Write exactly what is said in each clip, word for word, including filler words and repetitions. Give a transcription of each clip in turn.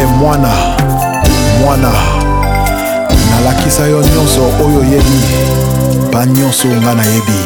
Eh mwana mwana nalakisa yo nyonso oyo yebi pa nyonso nga nayebi.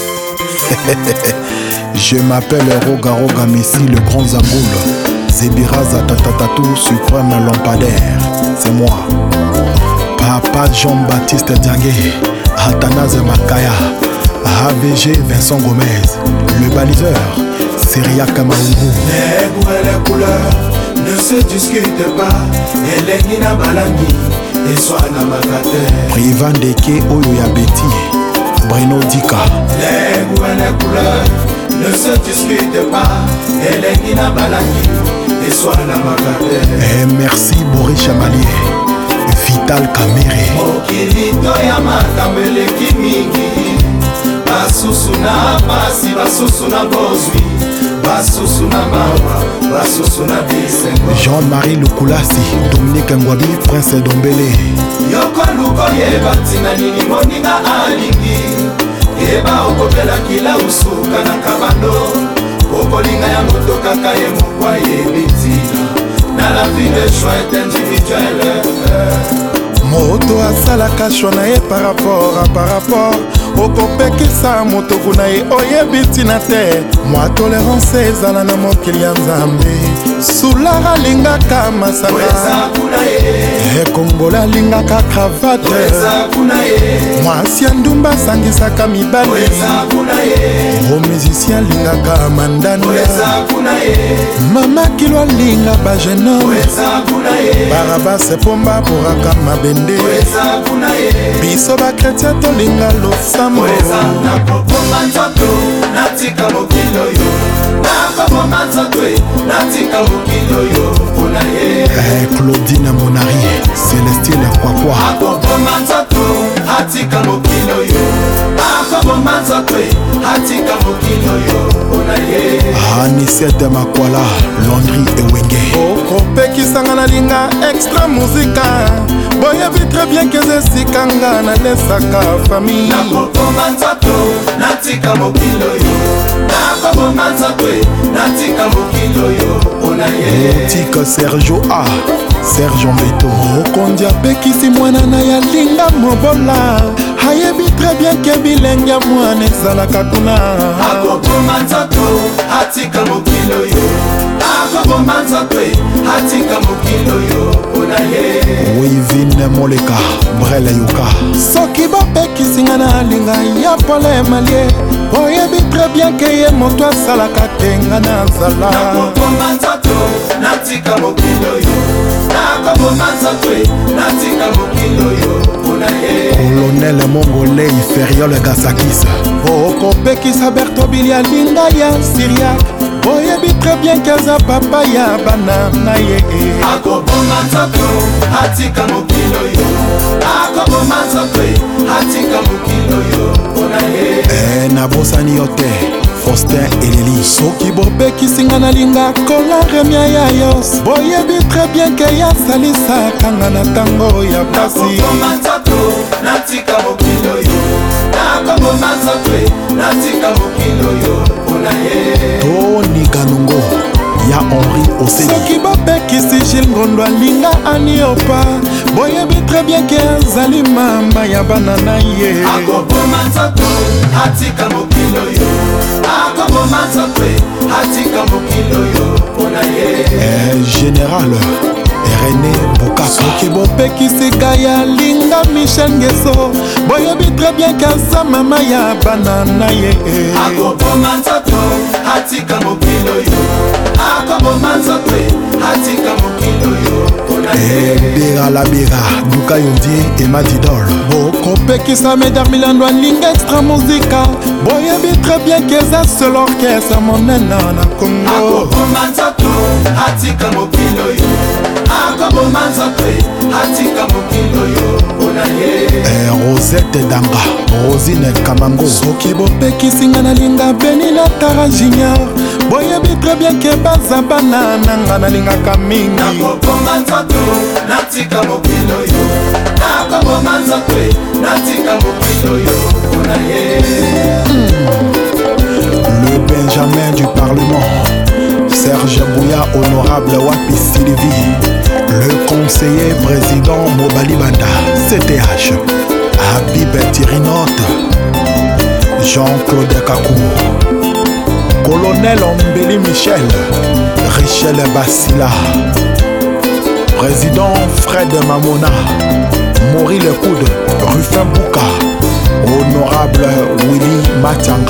Je m'appelle Roga Roga Messi le grand Zamboul, Zebiraza Tatatatou suprême lampadaire, c'est moi. Papa Jean-Baptiste Diangué, Athanase Makaya, A V G Vincent Gomez, le baliseur, Seria Kamaougou. Les goûts et les couleurs ne se discutent pas, et les Nina Balani, et soit Namakate. Privan Deke Oyo Yabeti, Bruno Dika. Les goûts et les couleurs ne se discutent pas, et les Nina Balani, et soit Namakate. Et merci Boris Chamalier, Vital Kamere. Okilito ya makambele kimingi, basusu na pasi, basusu na bozwi, basusu na mawa, basusu na bisengo. Jean-Marie Lukulasi, Dominique Ngwabi, Prince Dombele. Yoko luko yeba tina nini moninga alingi, yeba okopela kila usuka na kabando, okolinga ya moto kaka ye mokwa yebitina, na la vie de choix est individuelle. Moto asalaka shwa na ye par rapport a par rapport okopekisa motoku na ye oyebi ntina te. Mwa tolérance ezala na mokili ya Nzambe. Sulara alingaka masanga, ekongola alingaka cravate, mwasi ya ndumba asangisaka mibali, omusicien alingaka mandanda, mama kilo alinga bagenome, barabase pomba poraka mabende, biso bakretia tolinga losambo. Eh, Claudine Monari, Célestine Kwakwa. Anisette Makwala, Landry Ewenge. Okopekisanga na linga extra muzika, boyebi très bien que zesikanga na lesaka famille. Tika Sergio A, Sergio Mbeto. Okondia pekisi mwana na ya linga mobola, hayebi très bien que bilenge ya mwana ezalaka kuna. Wivine Moleka, Brele Yuka. Soki bopekisinga na linga ya pole malie, oyebi très bien que ye moto asalaka tenga na zala. Colonel Mongolais Feriol Gasakis. Okopekisa Bertobili ya linga ya Syriac, oyebi très bien que za papa ya bana na ye. Eh, nabosani yote Faustin Eleli. Soki bopekisinga na linga kola remia ya yos, boyebi très bien que ya salisa kanga na tango ya pasi. Tony Kanungo ya Henri Osei. Soki bopekisi Gilles Ngondo alinga aniopa, boyebi très bien que azali mama ya bana na ye. Eh, Général René Bokaka. Soki bopekisi Gaya linga Michel Ngeso, boyebi très bien que aza mama ya bana na ye. Eh, Bera la Bera, Duka Yondi et Madidol. Okopekisa Medar Milando alinga extra muzika, boyebi très bien que eza seul orchestre monena na Congo. Eh, Rosette Danga, Rosine Kamango. Soki bopekisinga na linga Beni na Tara Junior, boyebi très bien que baza bana nanga na linga kamingi. Le Benjamin du Parlement, Serge Bouya, honorable Wapi Sylvie, le conseiller président Mobali Banda, C T H, Habib Tirinote, Jean-Claude Kakou, Colonel Ombeli Michel, Richel Basila, Président Fred Mamona, Maurice Lecoude, Rufin Bouka, Honorable Willy Matianga,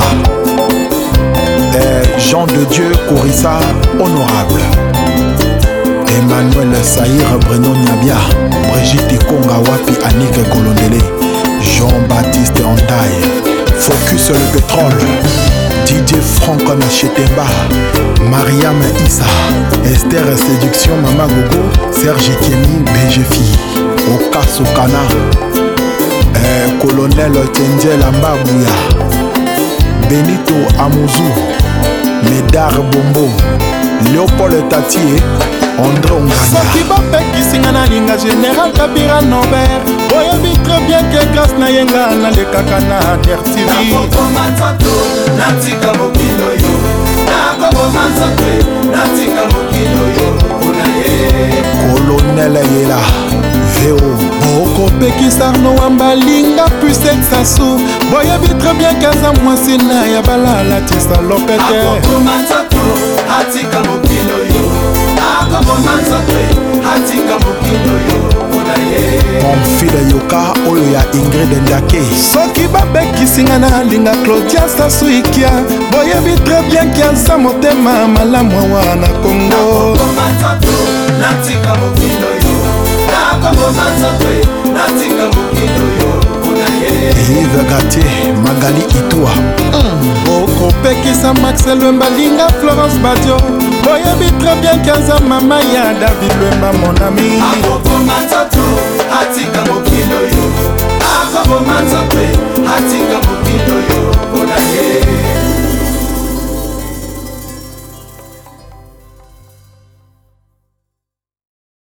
Jean de Dieu Kourissa, honorable, Emmanuel Saïr Breno Nyabia, Brigitte Konga Wapi Annick Kolondele, Jean-Baptiste Andaï, Focus le pétrole, Didier Franck Nachetemba, Mariam Issa, Esther Séduction Mama Gogo, Serge Kiemi Béjefi, Okaso Kana, eh, Colonel Tendel Ambabouya, Benito Amouzou, Médard Bombo, Léopold Tatier, André Ongana. Soki bapekisinga na linga Général Kabira Norbert, oyebi très bien que grâce na yenga na lekaka na R T V. Nakokoma nzoto natika mokilo yo, nakokoma nzoto natika mokilo yo, unaye Colonel Yela Veo okopekisa Arno Wambalinga Pusek Sassou, boyebi très bien kaza mwasi na ya balala tisa lopete. Nakokoma nzoto natika mokilo yo, nakokoma nzoto natika mokilo yo, unaye Pamphile Yoka oyo ya Ingrid Ndake. Soki babekisinga na linga Claudia Sassou Ikia, boyebi très bien kiaza motema malamu wana Kongo. Nakokoma nzoto natika mokilo yo, nakokoma nzoto natika mokilo yo, unaye Yves Gatier, Magali Itoua. okopekisa Maxel Lwembalinga Florence Badio, boyebi très bien kiaza mama ya David Lwemba mon ami.